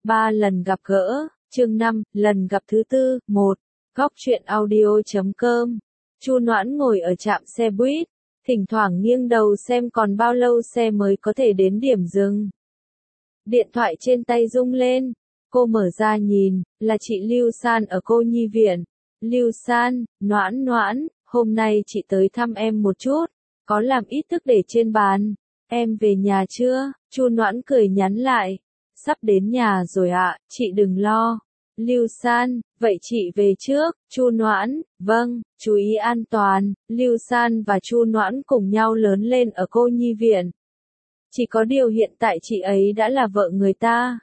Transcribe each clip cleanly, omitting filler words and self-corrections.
3 lần gặp gỡ, chương 5, lần gặp thứ tư, 1. Góc truyện audio.com. Chu Noãn ngồi ở trạm xe buýt, thỉnh thoảng nghiêng đầu xem còn bao lâu xe mới có thể đến điểm dừng. Điện thoại trên tay rung lên, cô mở ra nhìn, là chị Lưu San ở cô nhi viện. Lưu San, Noãn, hôm nay chị tới thăm em một chút, có làm ít thức để trên bàn. Em về nhà chưa? Chu Noãn cười nhắn lại. Sắp đến nhà rồi ạ, chị đừng lo. Lưu San, vậy chị về trước. Chu Noãn, vâng, chú ý an toàn. Lưu San và Chu Noãn cùng nhau lớn lên ở cô nhi viện. Chỉ có điều hiện tại chị ấy đã là vợ người ta.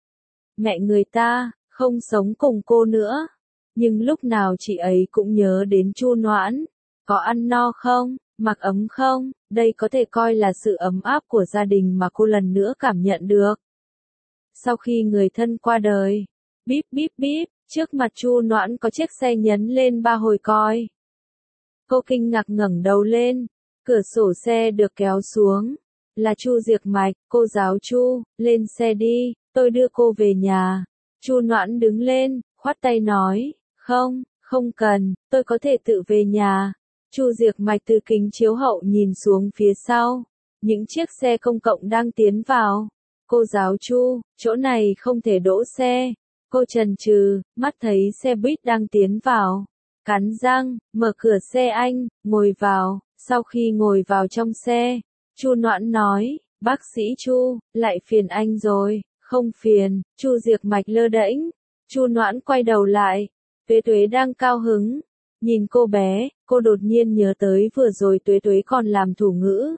Mẹ người ta, không sống cùng cô nữa. Nhưng lúc nào chị ấy cũng nhớ đến Chu Noãn. Có ăn no không? Mặc ấm không? Đây có thể coi là sự ấm áp của gia đình mà cô lần nữa cảm nhận được. Sau khi người thân qua đời, bíp bíp bíp, trước mặt Chu Noãn có chiếc xe nhấn lên 3 hồi còi. Cô kinh ngạc ngẩng đầu lên, cửa sổ xe được kéo xuống. Là Chu Diệc Mạch, cô giáo Chu, lên xe đi, tôi đưa cô về nhà. Chu Noãn đứng lên, khoát tay nói, không cần, tôi có thể tự về nhà. Chu Diệc Mạch từ kính chiếu hậu nhìn xuống phía sau, những chiếc xe công cộng đang tiến vào. Cô giáo Chu, chỗ này không thể đỗ xe. Cô chần chừ, mắt thấy xe buýt đang tiến vào. Cắn răng, mở cửa xe anh, ngồi vào. Sau khi ngồi vào trong xe, Chu Noãn nói, bác sĩ Chu, lại phiền anh rồi. Không phiền, Chu Diệc Mạch lơ đễnh. Chu Noãn quay đầu lại, Tuế Tuế đang cao hứng. Nhìn cô bé, cô đột nhiên nhớ tới vừa rồi Tuế Tuế còn làm thủ ngữ.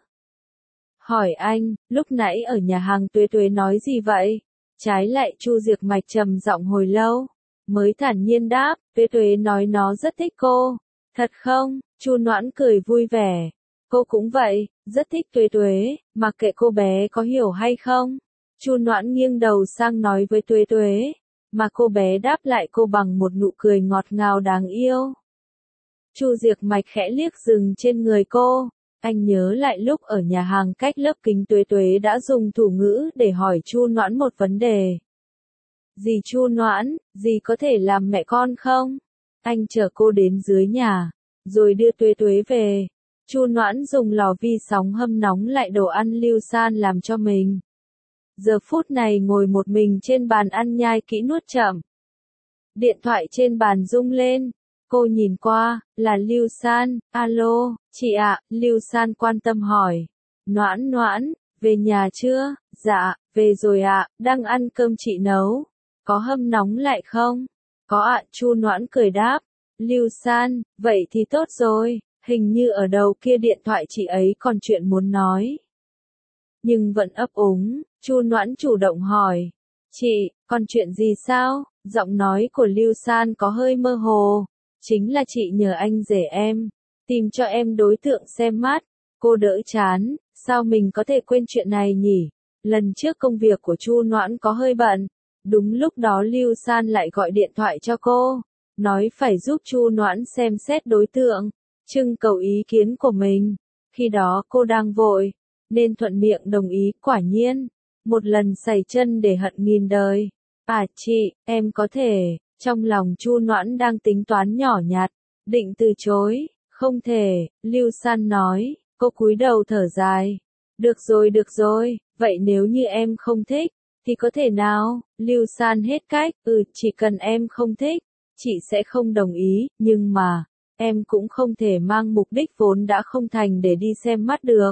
Hỏi anh, lúc nãy ở nhà hàng Tuế Tuế nói gì vậy? Trái lại Chu Diệc Mạch trầm giọng hồi lâu, mới thản nhiên đáp, Tuế Tuế nói nó rất thích cô. Thật không? Chu Noãn cười vui vẻ. Cô cũng vậy, rất thích Tuế Tuế, mặc kệ cô bé có hiểu hay không. Chu Noãn nghiêng đầu sang nói với Tuế Tuế, mà cô bé đáp lại cô bằng một nụ cười ngọt ngào đáng yêu. Chu Diệc Mạch khẽ liếc dừng trên người cô. Anh nhớ lại lúc ở nhà hàng cách lớp kính Tuế Tuế đã dùng thủ ngữ để hỏi Chu Noãn một vấn đề. Dì Chu Noãn, dì có thể làm mẹ con không? Anh chở cô đến dưới nhà, rồi đưa Tuế Tuế về. Chu Noãn dùng lò vi sóng hâm nóng lại đồ ăn Lưu San làm cho mình. Giờ phút này ngồi một mình trên bàn ăn nhai kỹ nuốt chậm. Điện thoại trên bàn rung lên. Cô nhìn qua, là Lưu San. Alo, chị ạ, Lưu San quan tâm hỏi. Noãn, về nhà chưa? Dạ, về rồi ạ, đang ăn cơm chị nấu. Có hâm nóng lại không? Có ạ, Chu Noãn cười đáp. Lưu San, vậy thì tốt rồi, hình như ở đầu kia điện thoại chị ấy còn chuyện muốn nói. Nhưng vẫn ấp úng, Chu Noãn chủ động hỏi. Chị, còn chuyện gì sao? Giọng nói của Lưu San có hơi mơ hồ. Chính là chị nhờ anh rể em, tìm cho em đối tượng xem mắt. Cô đỡ chán, sao mình có thể quên chuyện này nhỉ? Lần trước công việc của Chu Noãn có hơi bận. Đúng lúc đó Lưu San lại gọi điện thoại cho cô, nói phải giúp Chu Noãn xem xét đối tượng, trưng cầu ý kiến của mình. Khi đó cô đang vội, nên thuận miệng đồng ý. Quả nhiên, một lần sẩy chân để hận nghìn đời. À chị, em có thể. Trong lòng Chu Noãn đang tính toán nhỏ nhặt, định từ chối. Không thể, Lưu San nói. Cô cúi đầu thở dài. Được rồi, vậy nếu như em không thích, thì có thể nào? Lưu San hết cách. Chỉ cần em không thích, chị sẽ không đồng ý. Nhưng mà, em cũng không thể mang mục đích vốn đã không thành để đi xem mắt được.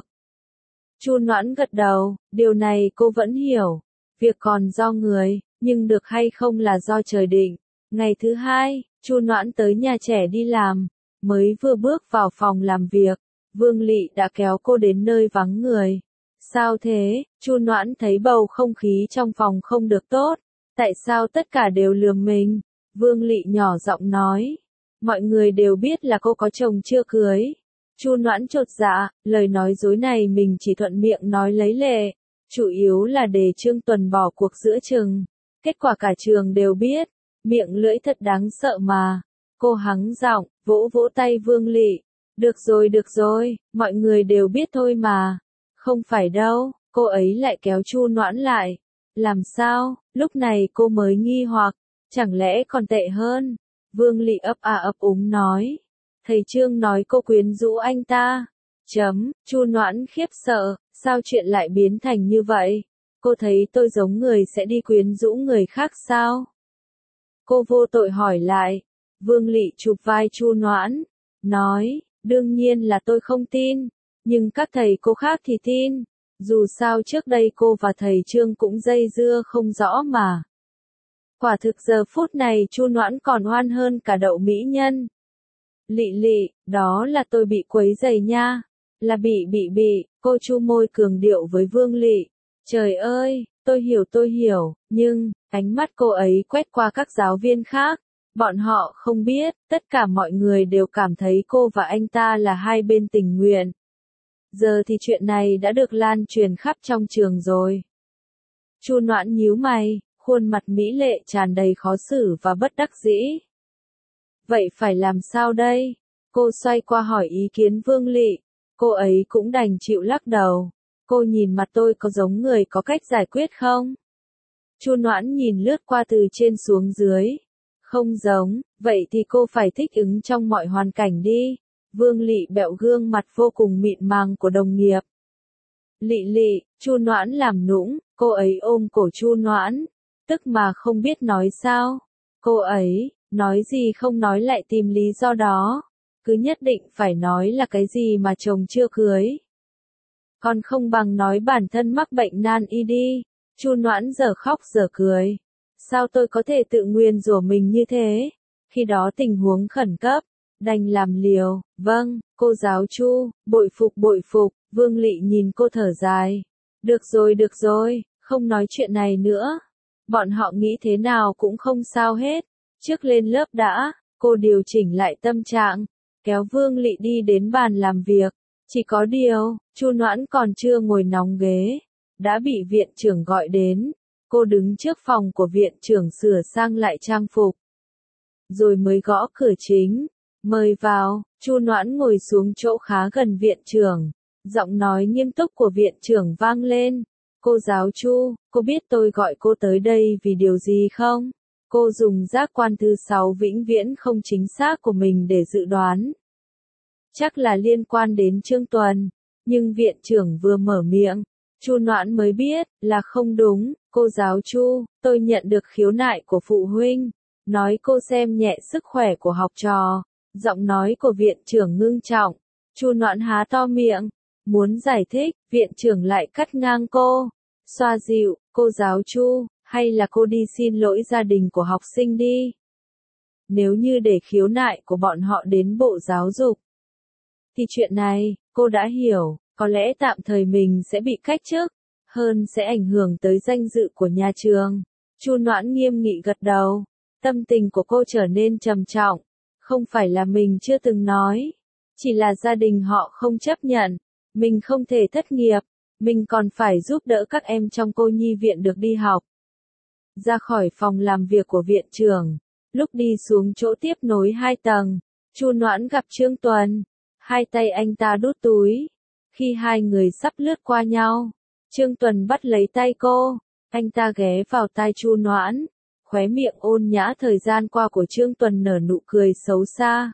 Chu Noãn gật đầu, điều này cô vẫn hiểu. Việc còn do người, nhưng được hay không là do trời định. Ngày thứ hai, Chu Noãn tới nhà trẻ đi làm. Mới vừa bước vào phòng làm việc, Vương Lị đã kéo cô đến nơi vắng người. Sao thế? Chu Noãn thấy bầu không khí trong phòng không được tốt. Tại sao tất cả đều lườm mình? Vương Lị nhỏ giọng nói. Mọi người đều biết là cô có chồng chưa cưới. Chu Noãn chột dạ, lời nói dối này mình chỉ thuận miệng nói lấy lệ. Chủ yếu là để Trương Tuần bỏ cuộc giữa chừng. Kết quả cả trường đều biết. Miệng lưỡi thật đáng sợ mà. Cô hắng giọng, vỗ vỗ tay Vương Lị. Được rồi, mọi người đều biết thôi mà. Không phải đâu, cô ấy lại kéo Chu Noãn lại. Làm sao? Lúc này cô mới nghi hoặc, chẳng lẽ còn tệ hơn? Vương Lị ấp a ấp úng nói. Thầy Trương nói cô quyến rũ anh ta. Chu Noãn khiếp sợ, sao chuyện lại biến thành như vậy? Cô thấy tôi giống người sẽ đi quyến rũ người khác sao? Cô vô tội hỏi lại. Vương Lị chụp vai Chu Noãn, nói, đương nhiên là tôi không tin, nhưng các thầy cô khác thì tin. Dù sao trước đây cô và thầy Trương cũng dây dưa không rõ mà. Quả thực giờ phút này Chu Noãn còn oan hơn cả đậu mỹ nhân. Lị, đó là tôi bị quấy rầy nha. Là bị, cô chu môi cường điệu với Vương Lị. Trời ơi, tôi hiểu, nhưng, ánh mắt cô ấy quét qua các giáo viên khác. Bọn họ không biết, tất cả mọi người đều cảm thấy cô và anh ta là hai bên tình nguyện. Giờ thì chuyện này đã được lan truyền khắp trong trường rồi. Chu Noãn nhíu mày, khuôn mặt mỹ lệ tràn đầy khó xử và bất đắc dĩ. Vậy phải làm sao đây? Cô xoay qua hỏi ý kiến Vương Lị. Cô ấy cũng đành chịu lắc đầu. Cô nhìn mặt tôi có giống người có cách giải quyết không? Chu Noãn nhìn lướt qua từ trên xuống dưới. Không giống, vậy thì cô phải thích ứng trong mọi hoàn cảnh đi. Vương Lị bẹo gương mặt vô cùng mịn màng của đồng nghiệp. Lị, Chu Noãn làm nũng, cô ấy ôm cổ Chu Noãn, tức mà không biết nói sao. Cô ấy, nói gì không nói lại tìm lý do đó. Cứ nhất định phải nói là cái gì mà chồng chưa cưới. Còn không bằng nói bản thân mắc bệnh nan y đi. Chu Noãn giờ khóc giờ cười. Sao tôi có thể tự nguyền rủa mình như thế? Khi đó tình huống khẩn cấp, đành làm liều. Vâng, cô giáo Chu, bội phục, Vương Lị nhìn cô thở dài. Được rồi, không nói chuyện này nữa. Bọn họ nghĩ thế nào cũng không sao hết. Trước lên lớp đã, cô điều chỉnh lại tâm trạng, kéo Vương Lị đi đến bàn làm việc. Chỉ có điều, Chu Noãn còn chưa ngồi nóng ghế, đã bị viện trưởng gọi đến. Cô đứng trước phòng của viện trưởng sửa sang lại trang phục. Rồi mới gõ cửa chính. Mời vào. Chu Noãn ngồi xuống chỗ khá gần viện trưởng. Giọng nói nghiêm túc của viện trưởng vang lên. Cô giáo Chu, cô biết tôi gọi cô tới đây vì điều gì không? Cô dùng giác quan thứ 6 vĩnh viễn không chính xác của mình để dự đoán. Chắc là liên quan đến Trương Tuần. Nhưng viện trưởng vừa mở miệng, Chu Noãn mới biết là không đúng. Cô giáo Chu, tôi nhận được khiếu nại của phụ huynh, nói cô xem nhẹ sức khỏe của học trò. Giọng nói của viện trưởng ngưng trọng. Chu Noãn há to miệng, muốn giải thích, viện trưởng lại cắt ngang cô. Xoa dịu, cô giáo Chu, hay là cô đi xin lỗi gia đình của học sinh đi. Nếu như để khiếu nại của bọn họ đến Bộ Giáo dục, thì chuyện này, cô đã hiểu, có lẽ tạm thời mình sẽ bị cách chức, hơn sẽ ảnh hưởng tới danh dự của nhà trường. Chu Noãn nghiêm nghị gật đầu, tâm tình của cô trở nên trầm trọng, không phải là mình chưa từng nói, chỉ là gia đình họ không chấp nhận, mình không thể thất nghiệp, mình còn phải giúp đỡ các em trong cô nhi viện được đi học. Ra khỏi phòng làm việc của viện trưởng, lúc đi xuống chỗ tiếp nối 2 tầng, Chu Noãn gặp Trương Tuần. Hai tay anh ta đút túi. Khi hai người sắp lướt qua nhau, Trương Tuần bắt lấy tay cô. Anh ta ghé vào tai Chu Noãn. Khóe miệng ôn nhã thời gian qua của Trương Tuần nở nụ cười xấu xa.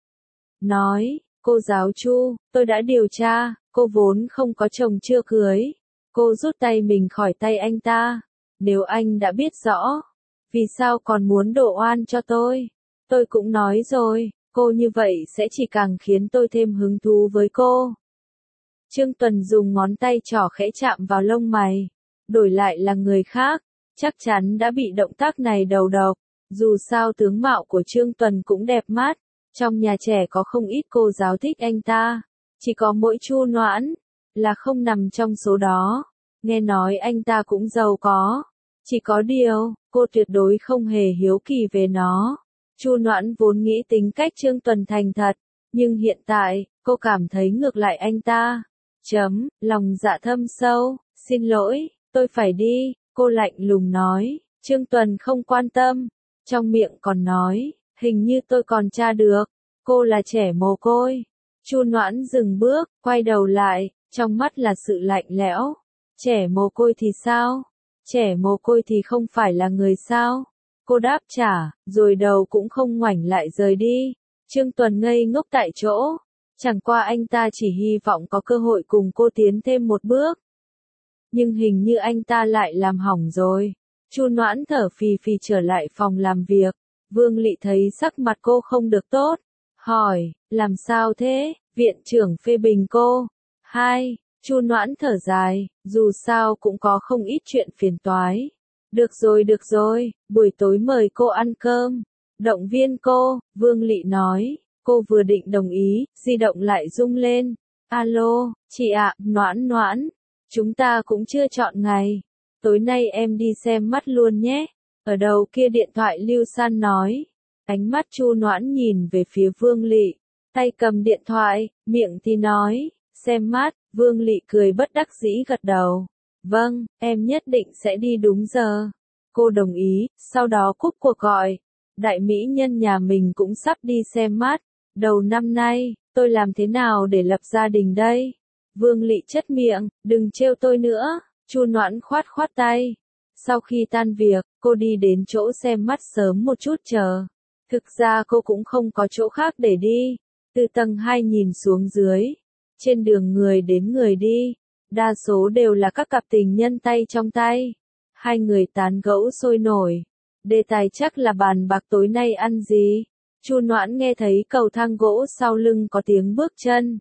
Nói, cô giáo Chu, tôi đã điều tra, cô vốn không có chồng chưa cưới. Cô rút tay mình khỏi tay anh ta. Nếu anh đã biết rõ, vì sao còn muốn đổ oan cho tôi? Tôi cũng nói rồi. Cô như vậy sẽ chỉ càng khiến tôi thêm hứng thú với cô. Trương Tuần dùng ngón tay trỏ khẽ chạm vào lông mày. Đổi lại là người khác, chắc chắn đã bị động tác này đầu độc. Dù sao tướng mạo của Trương Tuần cũng đẹp mắt. Trong nhà trẻ có không ít cô giáo thích anh ta. Chỉ có mỗi Chu Noãn là không nằm trong số đó. Nghe nói anh ta cũng giàu có. Chỉ có điều, cô tuyệt đối không hề hiếu kỳ về nó. Chu Noãn vốn nghĩ tính cách Trương Tuần thành thật, nhưng hiện tại, cô cảm thấy ngược lại anh ta. Lòng dạ thâm sâu, xin lỗi, tôi phải đi, cô lạnh lùng nói. Trương Tuần không quan tâm, trong miệng còn nói, hình như tôi còn tra được, cô là trẻ mồ côi. Chu Noãn dừng bước, quay đầu lại, trong mắt là sự lạnh lẽo. Trẻ mồ côi thì sao? Trẻ mồ côi thì không phải là người sao? Cô đáp trả, rồi đầu cũng không ngoảnh lại rời đi. Trương Tuần ngây ngốc tại chỗ. Chẳng qua anh ta chỉ hy vọng có cơ hội cùng cô tiến thêm một bước. Nhưng hình như anh ta lại làm hỏng rồi. Chu Noãn thở phì phì trở lại phòng làm việc. Vương Lị thấy sắc mặt cô không được tốt. Hỏi, làm sao thế? Viện trưởng phê bình cô. Hai, Chu Noãn thở dài, dù sao cũng có không ít chuyện phiền toái. Được rồi, buổi tối mời cô ăn cơm. Động viên cô, Vương Lị nói. Cô vừa định đồng ý, di động lại rung lên. Alo, chị ạ, Noãn Noãn. Chúng ta cũng chưa chọn ngày. Tối nay em đi xem mắt luôn nhé. Ở đầu kia điện thoại Lưu San nói. Ánh mắt Chu Noãn nhìn về phía Vương Lị. Tay cầm điện thoại, miệng thì nói. Xem mắt, Vương Lị cười bất đắc dĩ gật đầu. Vâng, em nhất định sẽ đi đúng giờ. Cô đồng ý, sau đó cúp cuộc gọi. Đại mỹ nhân nhà mình cũng sắp đi xem mắt. Đầu năm nay, tôi làm thế nào để lập gia đình đây? Vương Lị chất miệng, đừng trêu tôi nữa. Chu Noãn khoát khoát tay. Sau khi tan việc, cô đi đến chỗ xem mắt sớm một chút chờ. Thực ra cô cũng không có chỗ khác để đi. Từ tầng 2 nhìn xuống dưới. Trên đường người đến người đi. Đa số đều là các cặp tình nhân tay trong tay. Hai người tán gẫu sôi nổi. Đề tài chắc là bàn bạc tối nay ăn gì. Chu Noãn nghe thấy cầu thang gỗ sau lưng có tiếng bước chân.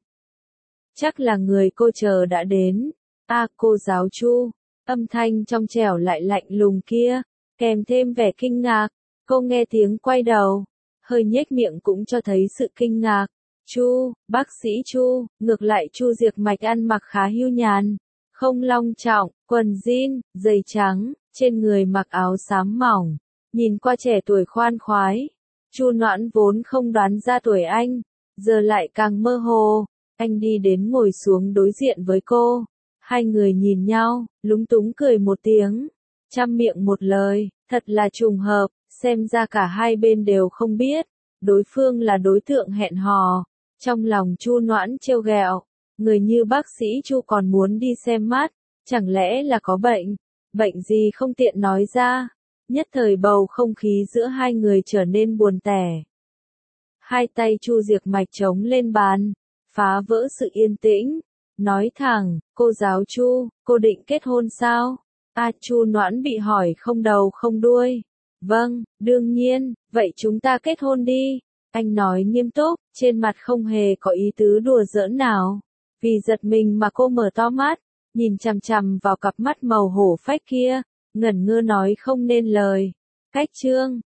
Chắc là người cô chờ đã đến. Cô giáo Chu. Âm thanh trong trẻo lại lạnh lùng kia, kèm thêm vẻ kinh ngạc. Cô nghe tiếng quay đầu, hơi nhếch miệng cũng cho thấy sự kinh ngạc. Chu, bác sĩ Chu, ngược lại Chu Diệc Mạch ăn mặc khá hưu nhàn, không long trọng, quần jean, giày trắng, trên người mặc áo xám mỏng, nhìn qua trẻ tuổi khoan khoái. Chu Noãn vốn không đoán ra tuổi anh, giờ lại càng mơ hồ. Anh đi đến ngồi xuống đối diện với cô. Hai người nhìn nhau, lúng túng cười một tiếng. Trăm miệng một lời, thật là trùng hợp, xem ra cả hai bên đều không biết. Đối phương là đối tượng hẹn hò. Trong lòng Chu Noãn trêu ghẹo, người như bác sĩ Chu còn muốn đi xem mắt, chẳng lẽ là có bệnh? Bệnh gì không tiện nói ra. Nhất thời bầu không khí giữa hai người trở nên buồn tẻ. Hai tay Chu Diệc Mạch chống lên bàn, phá vỡ sự yên tĩnh. Nói thẳng, cô giáo Chu, cô định kết hôn sao? Chu Noãn bị hỏi không đầu không đuôi. Vâng, đương nhiên, vậy chúng ta kết hôn đi. Anh nói nghiêm túc, trên mặt không hề có ý tứ đùa giỡn nào. Vì giật mình mà cô mở to mắt, nhìn chằm chằm vào cặp mắt màu hổ phách kia, ngẩn ngơ nói không nên lời. Cách chương